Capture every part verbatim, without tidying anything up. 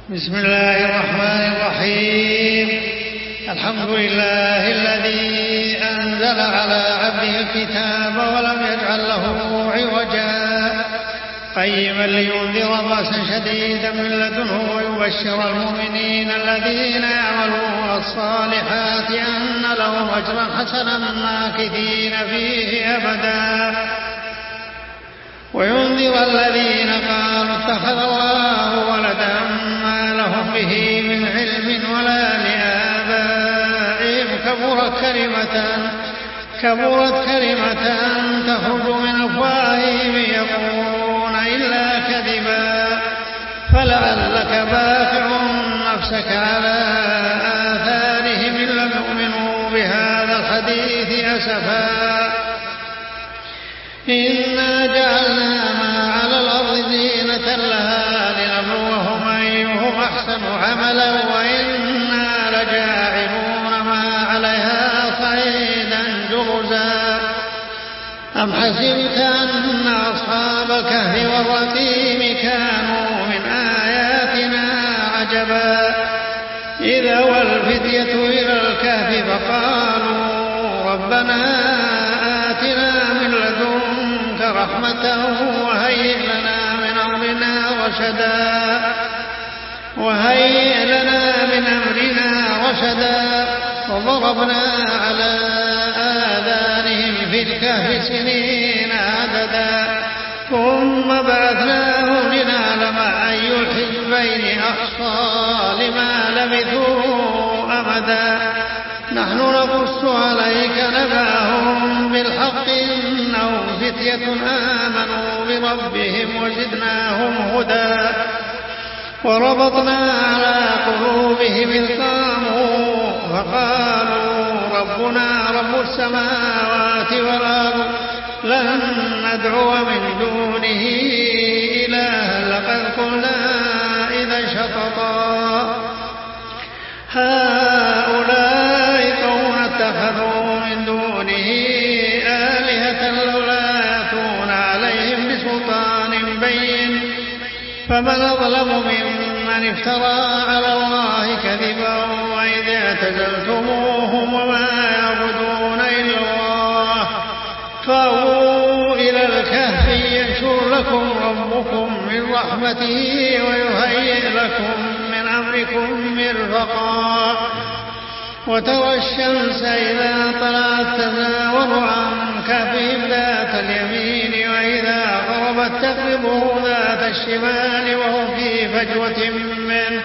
بسم الله الرحمن الرحيم. الحمد لله الذي أنزل على عبده الكتاب ولم يجعل له عوجا قيما لينذر بأسا شديدا من لدنه ويبشر المؤمنين الذين يعملون الصالحات أن لهم أجرا حسنا ماكثين فيه أبدا وينذر الذين قالوا اتخذ الله ولدا ما لهم به من علم ولا لآبائهم كبرت كلمة كبرت كلمة تخرج من أفواههم يقولون إلا كذبا فلعلك باخع نفسك على آثارهم إن لم يؤمنوا بهذا الحديث أسفا إنا جعلنا ما على الأرض زينة لها لنبلوهم أيهم أحسن عملا وإنا لجاعلون ما عليها صعيدا جرزا أم حسبت أن أصحاب الكهف والرقيم كانوا من آياتنا عجبا إذا والفتية إلى الكهف فقالوا ربنا آتنا من لدنك رحمة وهيئ لنا من أمرنا رشدا وهيئ لنا من أمرنا رشدا وضربنا على آذانهم في الكهف سنين عددا ثم بعثناهم لنعلم أي الحزبين أحصى لما لبثوا أمدا نحن نقص عليك نبأهم بالحق إنهم فتية آمنوا بربهم وزدناهم هدى وربطنا على قلوبهم إذ قاموا فقالوا ربنا رب السماوات والأرض لن ندعو من دونه إلها لقد قلنا إذا شططا هؤلاء قوم اتخذوا من دونه آلهة لولا يأتون عليهم بسلطان بين فمن أظلم ممن افترى على الله كذبا وإذ اعتزلتموهم وما يعبدون إلا الله فأووا إلى الكهف ينشر لكم ربكم من رحمته ويهيئ لكم من أمركم مرفقا وترى الشمس إذا طلعت تزاور عن كهفهم ذات اليمين وإذا غربت تقرضهم ذات الشمال وهم في فجوة منه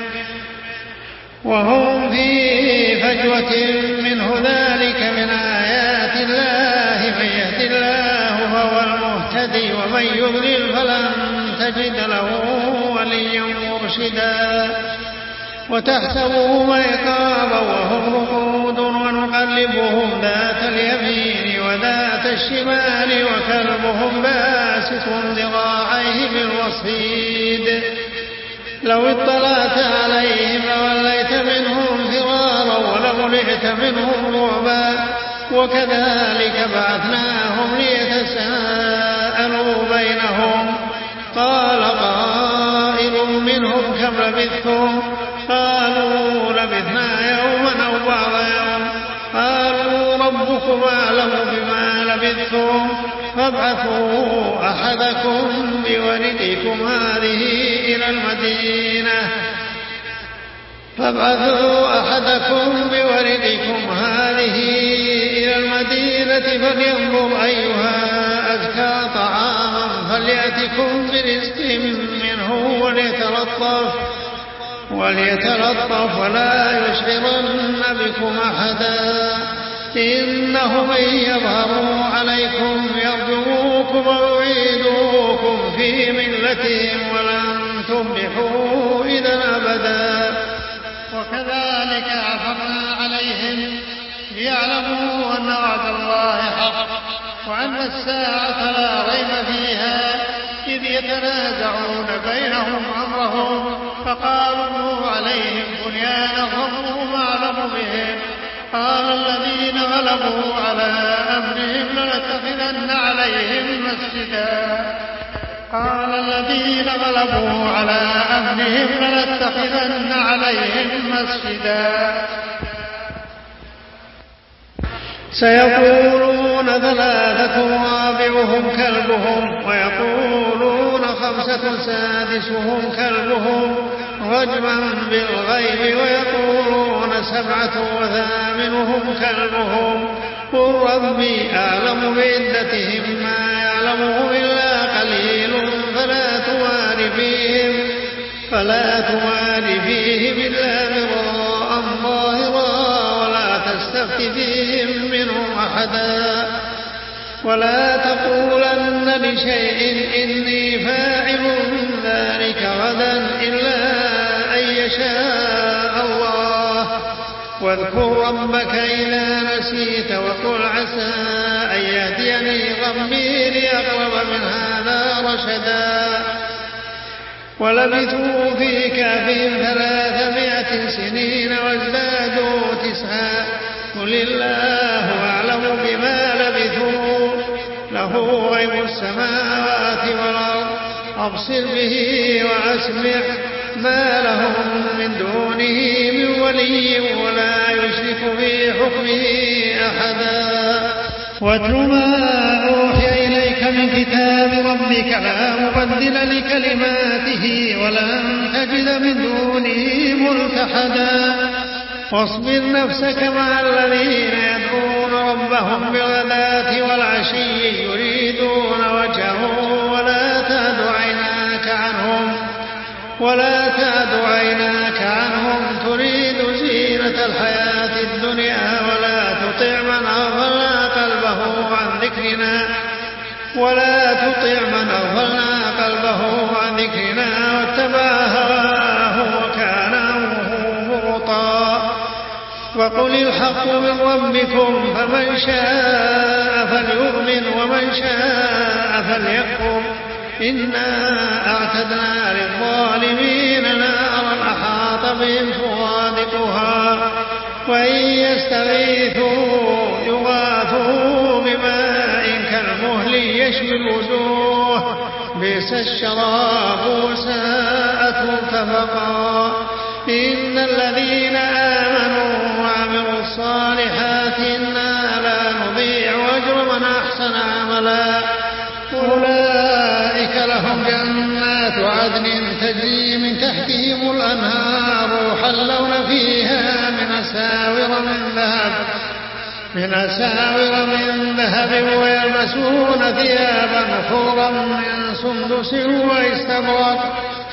وهم في فجوة منه ذلك من آيات الله من يهد الله فهو المهتدي ومن يضلل فلن تجد له وليا مرشدا وتحسبهم أيقاظا وهم رقود ونقلبهم ذات اليمين وذات الشمال وكلبهم باسط ذراعيه بالوصيد لو اطلعت عليهم لوليت منهم فرارا ولملئت منهم رعبا وكذلك بعثناهم ليتساءلوا بينهم قال قائل منهم كم لبثتم قالوا لبثنا يوما أو بعض يوم قالوا ربكم أعلم بما لبثتم فابعثوا أحدكم بولدكم هذه إلى المدينة فابعثوا أحدكم بولدكم هذه إلى المدينة فلينظر أيها أزكى طعاما فليأتكم برزق منه وليتلطف وليتلطف ولا يشعرن بكم أحدا إنهم إن يظهروا عليكم يرجموكم ويعيدوكم في ملتهم ولن تفلحوا إذا أبدا وكذلك عثرنا عليهم ليعلموا أن وعد الله حق وأن الساعة لا ريب فيها إذ يتنازعون بينهم أمرهم فقالوا ابنوا عليهم بنيانا ربهم أعلم بهم قال الذين غلبوا على أمرهم لنتخذن عليهم مسجدا قال الذين غلبوا على أمرهم لنتخذن عليهم مسجدا سيقولون ثلاثة رابعهم كلبهم ويقولون خمسة سادسهم كلبهم رجما بالغيب ويقولون سبعة وثامنهم كلبهم قل ربي أعلم بعدتهم ما يعلمه إلا قليل فلا توار فيهم فلا توار فيهم إلا مراء ظاهرا ولا تستفت فيهم منهم أحدا ولا تقولن لشيء إني فاعل ذلك غدا إلا أن يشاء الله واذكر ربك إذا نسيت وقل عسى أن يهديني ربي لأقرب من هذا رشدا ولبثوا في كهفهم ثلاثمائة سنين وازدادوا تسعا قل الله أعلم بما لبثوا له غيب السماوات والأرض أبصر به وأسمع ما لهم من دونه من ولي ولا يشرك في حكمه أحدا واتل ما أوحي إليك من كتاب ربك لا مبدل لكلماته ولن تجد من دونه ملتحدا واصبر نفسك مع الذين يدعون ربهم بالغداة والعشي يريدون وجهه ولا تعد عيناك عنهم ولا تعد عيناك عنهم تريد زينة الحياة الدنيا ولا تطع من أغفلنا قلبه عن ذكرنا ولا تطع من أغفلنا قلبه عن ذكرنا واتبع هواه وكان أمره فرطا وقل الحق من ربكم فمن شاء فليؤمن ومن شاء فليكفر إنا أعتدنا للظالمين نارا أحاط بهم سرادقها وإن يستغيثوا يغاثوا بماء كالمهل يشوي الوجوه بئس الشراب وساءت مرتفقا إن الذين آمنوا وعملوا الصالحات إنا لا نضيع أجر من أحسن عملا أولئك لهم جنات عدن تجري من تحتهم الأنهار يحلون فيها من أساور من ذهب من أساور من ذهب ويلبسون ثيابا خضرا من سندس واستبرق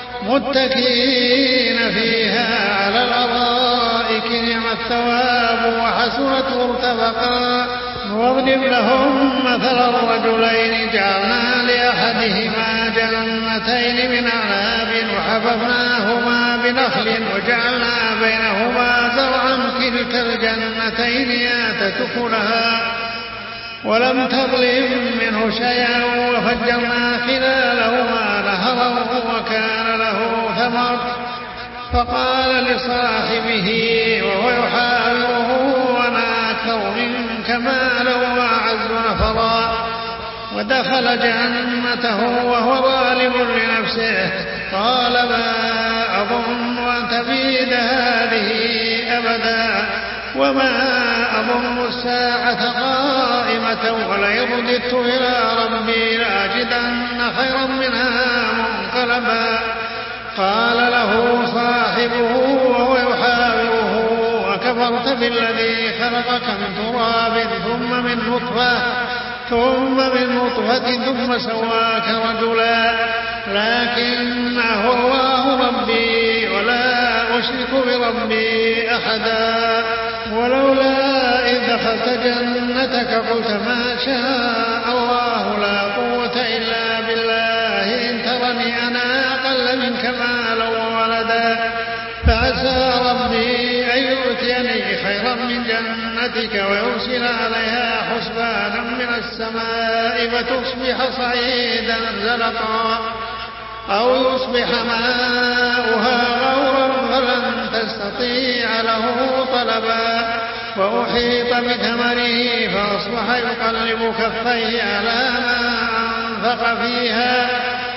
متكئين فيها على الأرائك نعم الثواب وحسنت مرتفقا واضرب لهم مثل الرجلين جعلنا لأحدهما جنتين من أعناب وحففناهما بنخل وجعلنا بينهما زرعا كلتا الجنتين آتت أكلها ولم تظلم منه شيئا وفجرنا خلالهما نهرا وكان له ثمر فقال لصاحبه وهو يحاوره أنا أكثر منك مالا وأعز نفرا ودخل جنته وهو ظالم لنفسه قال ما أظن أن تبيد هذه أبدا وما أظن الساعة قائمة ولئن رددت إلى ربي لأجدن خيرا منها منقلبا قال له صاحبه وهو يحاوره وكفرت بالذي خلقك من تراب ثم من نطفة ثم من نطفة ثم سواك رجلا لكن هو الله ربي ولا أشرك بربي أحدا ولولا إذ دخلت جنتك قلت ما شاء الله لا قوة إلا بالله إن ترني أنا أقل منك مالا وولدا فعسى ربي أن يؤتيني خيرا من جنتك ويرسل عليها حسبانا من السماء فتصبح صعيدا زلقا أو يصبح ماؤها غورا فلن تستطيع له طلبا وأحيط بثمره فأصبح يقلب كفيه على ما أنفق فيها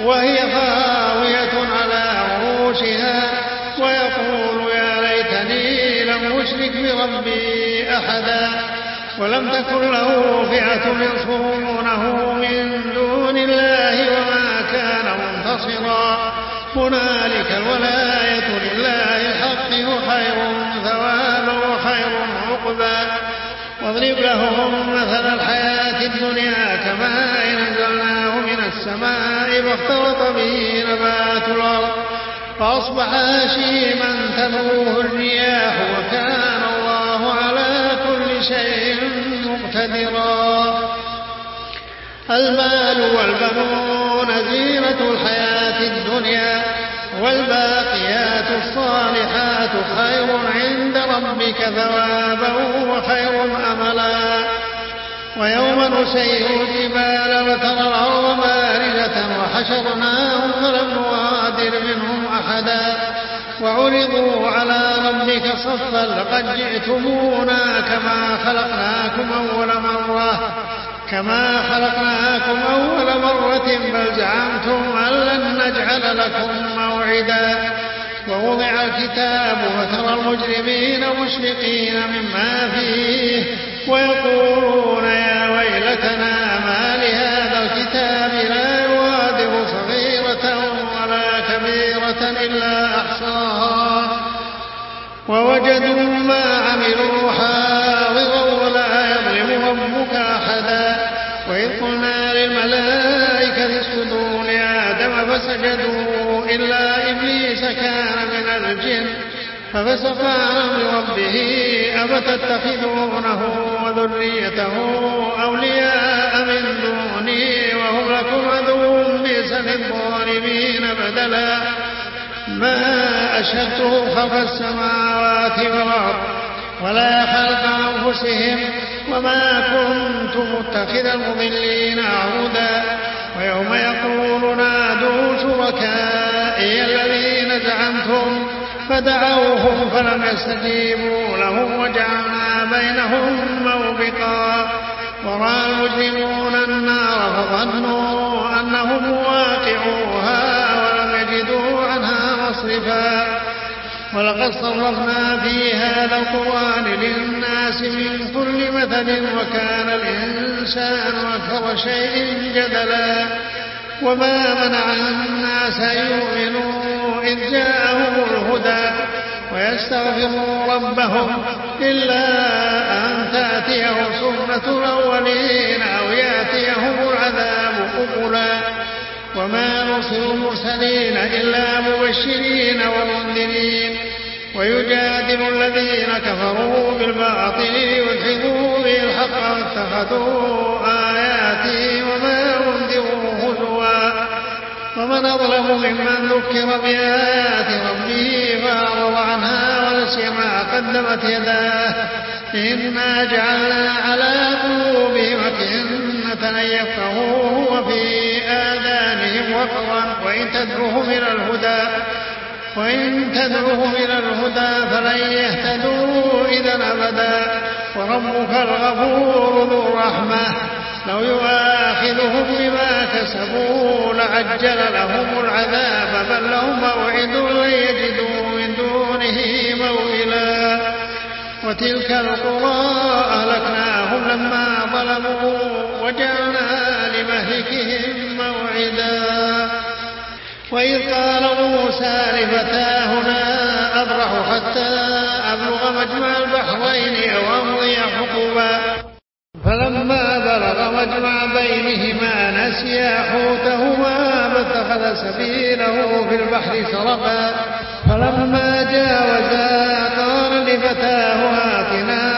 وهي خاوية على عروشها ويقول يا ليتني لم أشرك بربي أحدا ولم تكن له فئة ينصرونه من دون الله وما كان منتصرا هنالك الولاية لله الحق خير ثوابا وخير عقبا واضرب لهم مثل الحياة الدنيا كماء أنزلناه من السماء فاختلط به نبات الأرض فأصبح هشيما تذروه الرياح وكان الله على كل شيء مقتدرا المال والبنون زينة الحياة الدنيا والباقيات الصالحات خير عند ربك ثوابا وخير أملا ويوم نسير الجبال وترى الأرض بارزة وحشرناهم فلم نغادر منهم أحدا وعرضوا على ربك صفا لقد جئتمونا كما خلقناكم أول مرة كما خلقناكم أول مرة بل زعمتم أن لن نجعل لكم موعدا ووضع الكتاب وترى المجرمين مشفقين مما فيه ويقولون يا ويلتنا ما لهذا الكتاب لا يغادر صغيرة ولا كبيرة إلا أحصاها ووجدوا ما عملوا حاضرا ولا يظلم ربك أحدا وإذ قلنا للملائكة اسجدوا لآدم فسجدوا إلا إبليس كان من الجن ففسق عن أمر ربه أفتتخذونه وذريته أولياء من دوني وهم لكم عدو بئس للظالمين بدلا ما أشهدته خلق السماوات والأرض ولا خلق أنفسهم وما كنت متخذ المضلين عهدا ويوم يقول نادوا شركائي الذين زعمتم فدعوهم فلم يستجيبوا لهم وجعلنا بينهم موبقا ورأى المجرمون النار فظنوا أنهم واقعوها ولم يجدوا عنها مصرفا ولقد صرفنا في هذا القرآن للناس من كل مثل وكان الإنسان أكثر شيء جدلا وما منع الناس أن يؤمنوا إذ جاءهم الهدى ويستغفروا ربهم إلا أن تأتيهم سنة الأولين أو يأتيهم العذاب قبلا وما نرسل المرسلين إلا مبشرين ومنذرين ويجادل الذين كفروا بالباطل ليدحضوا به الحق واتخذوا آياتي وما أنذروا هزوا ومن أظلم ممن ذكر بآيات ربه فأعرض عنها ونسي ما قدمت يداه إنا جعلنا على قلوبهم أكنة أن يفقهوه وفي آذانهم وقرا وإن تدعوهم إلى الهدى وإن تدعوهم إلى الهدى فلن يهتدوا إذا أبدا وربك الغفور ذو الرحمة لو يؤاخذهم بما كسبوا لعجل لهم العذاب بل لهم موعد لن يجدوا من دونه موئلا وتلك القرى أهلكناهم لما ظلموا وجعلنا لمهلكهم موعدا وإذ قال موسى لفتاه لا أبرح حتى أبلغ مجمع البحرين أو أمضي حقبا فلما بلغ مجمع بينهما نسيا حوتهما فاتخذ سبيله في البحر سربا فلما جاوزا قال لفتاه آتنا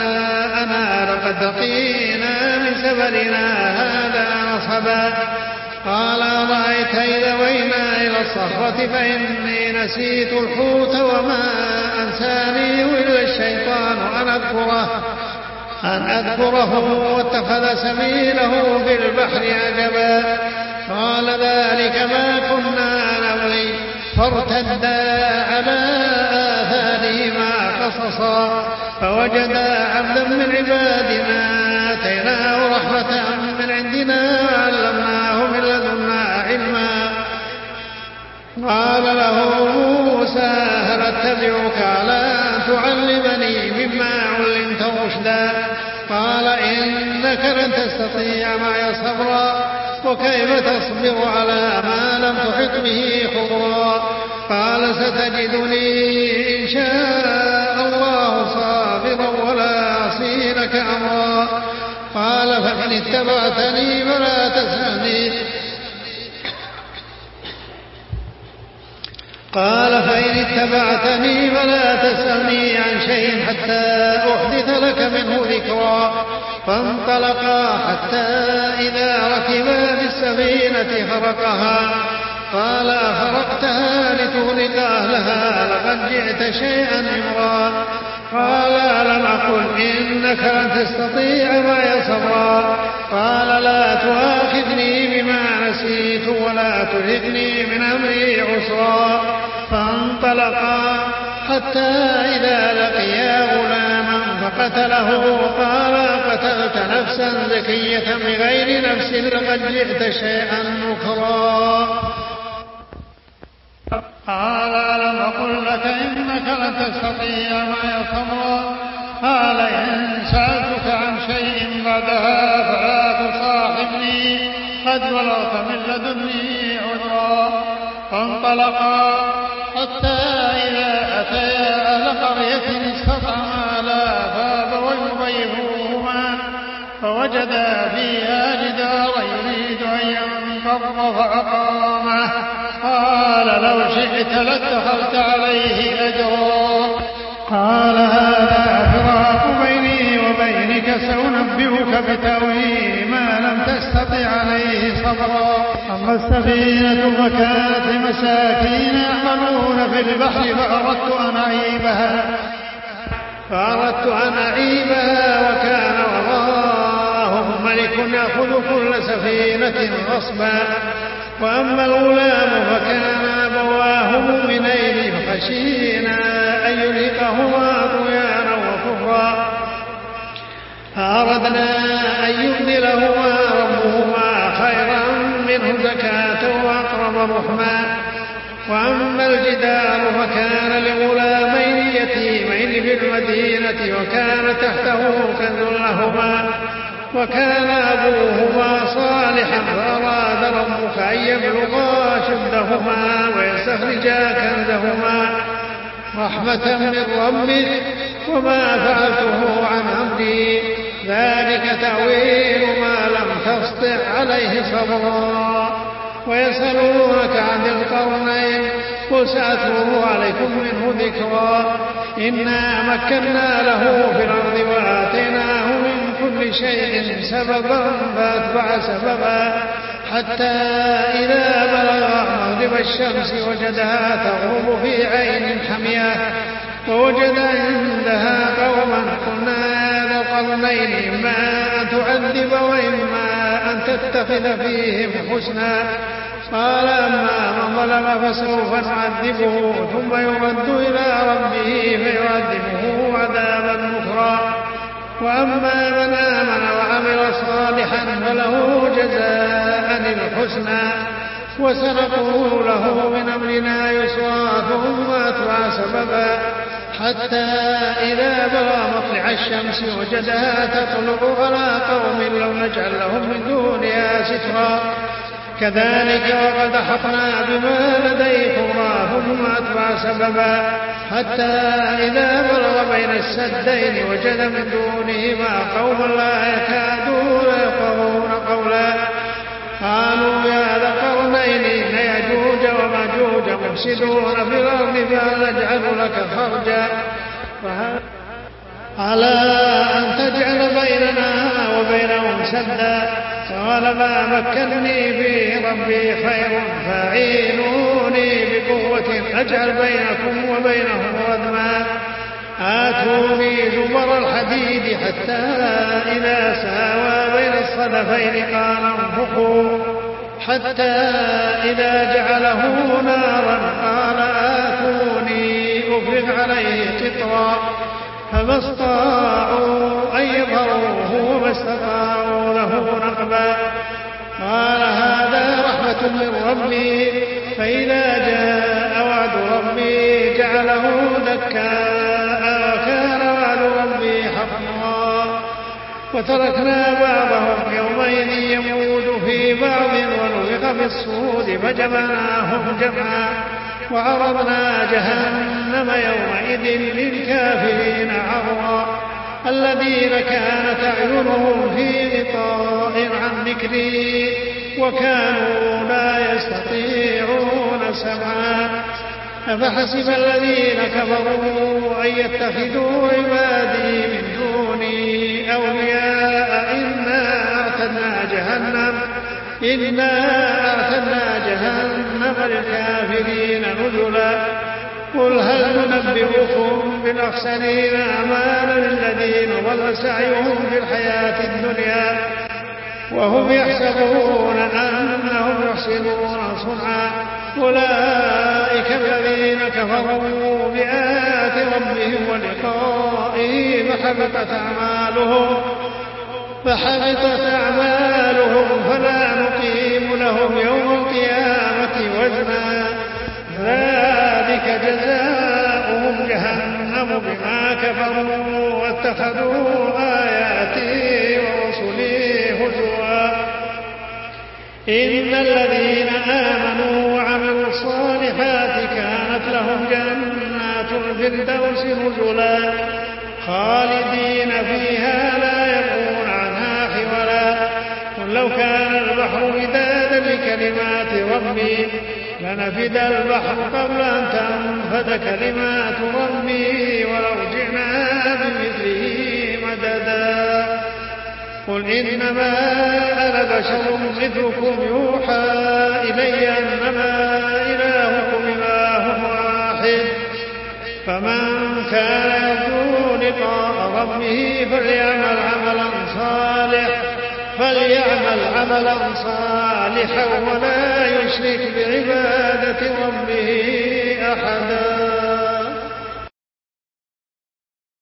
غداءنا لقد لقينا من سفرنا هذا نصبا قال أرأيت إذا وينا إلى الصخرة فإني نسيت الحوت وما أنساني إلا الشيطان أن أذكره أن أذكره واتخذ سبيله في البحر عجبا قال ذلك ما كنا نبغي فارتدا على آثارهما قصصا فوجدا عبدا من عبادنا آتيناه رحمة من عندنا وعلمناه من لدنا علما قال له موسى هل أتبعك على أن تعلمني مما علمت رشدا قال إنك لن تستطيع معي صبرا وكيف تصبر على ما لم تحط به خبرا قال ستجدني إن شاء الله صابرا ولا أعصي لك أمرا قال فإن اتبعتني فلا تسألني قال فإن اتبعتني فلا تسألني عن شيء حتى أحدث لك منه ذكرا فانطلقا حتى إذا ركبا في السفينة خرقها قال أخرقتها لتغرق أهلها لقد جئت شيئا إمرا قال ألم أقل إنك لن تستطيع معي صبرا قال لا تؤاخذني بما نسيت ولا ترهقني من أمري عسرا فانطلقا حتى إذا لقيا غلاما فقتله قال قتلت نفسا زكية بغير نفس لقد جئت شيئا نكرا قال ألم أقل لك إنك لن تستطيع معي صبرا قال إن سألتك عن شيء بعدها فلا تصاحبني قد بلغت من لدني عذرا فانطلقا حتى إذا أتيا أهل قرية استطعما لا فأبوا يضيفوهما فوجدا فيها جدارا يريد أن ينقض فأقامه قال لو شئت لاتخذت عليه أجرا قال هذا فراق بيني وبينك سأنبئك بتأويل ما لم تستطع عليه صبرا أما السفينة فكانت مساكين يعملون في البحر فأردت أن أعيبها فأردت أن أعيبها وكان وراءهم ملك يأخذ كل سفينة غصبا وأما الغلام فكان أبواه مؤمنين فخشينا أن يرهقهما طغيانا وكفرا فأردنا أن يبدلهما ربهما خيرا منه زكاة وأقرب رحما وأما الجدار فكان لغلامين يتيمين في المدينة وكان تحته كنز لهما وكان أبوهما صالحا فأراد ربك أن يبلغا أشدهما ويستخرجا كنزهما رحمة من ربك وما فعلته عن أمري ذلك تأويل ما لم تسطع عليه صبرا ويسألونك عن ذي القرنين قل سأتلو عليكم منه ذكرا إنا مكنا له في الأرض وآتيناه من كل شيء سببا فأتبع سببا حتى إذا بلغ مغرب الشمس وجدها تغرب في عين حمية ووجد عندها قوما قلنا يا ذا القرنين إما أن تعذب وإما أن تتخذ فيهم حسنا قال أما من ظلم فسوف نعذبه ثم يرد إلى ربه فيعذبه عذابا نكرا وأما من آمن وعمل صالحا فله جزاء الحسنى وسنقول له من أمرنا يسرا ثم أتبع سببا حتى إذا بلغ مطلع الشمس وجدها تطلع على قوم لم نجعل لهم من دونها سترا كذلك وقد أحطنا بما لديه خبرا ثم أتبع سببا حتى إذا بلغ بين السدين وجد من دونهما قوما لا يكادون يفقهون قولا قالوا يا ذا القرنين إن يأجوج ومأجوج مفسدون في الأرض فهل نجعل لك خرجا على أن تجعل بيننا وبينهم سدا قال ما مكنني فيه ربي خير فاعينوني بقوة أجعل بينكم وبينهم ردما آتوني زبر الحديد حتى إذا ساوى بين الصدفين قال انفخوا حتى إذا جعله نارا قال آتوني أفرغ عليه قطرا فما استطاعوا أن يظهروه وما استطاعوا له نقبا قال هذا رحمة رحمة من ربي فإذا جاء وعد ربي جعله دكاء وكان وعد ربي حقا. وتركنا بعضهم يومئذ يموج في بعض ونفخ في الصور فجمعناهم جمعا وعرضنا جهنم يومئذ للكافرين عرضا. الذين كانت أعينهم في غطاء عن ذكري وكانوا لا يستطيعون سمعا. أفحسب الذين كفروا أن يتخذوا عبادي من دوني أولياء إنا أعتدنا جهنم إنا أعتدنا جهنم للكافرين نزلا. قل هل ننبئكم بالأخسرين أعمالا الذين ضل سعيهم في الحياة الدنيا وهم يحسبون أنهم يحسنون صنعا. أولئك الذين كفروا بآيات ربهم ولقائه فحبطت أعمالهم فحبطت أعمالهم فلا نقيم لهم يوم القيامة وزنا. ذلك جزاؤهم جهنم بما كفروا واتخذوا آياتي ورسلي هزوا. إن الذين آمنوا وعملوا الصالحات كانت لهم جنات الفردوس نزلا خالدين فيها لا يبغون عنها حولا. قل لو كان البحر مدادا لكلمات ربي لنفد البحر قبل أن تنفد كلمات ربي ولو جئنا بمثله مددا. قل إنما أنا بشر مثلكم يوحى إلي أنما إلهكم إله واحد فمن كان يرجو لقاء ربه فليعمل عملا صالحا فليعمل عملا صالحا ولا يشرك بعبادة ربه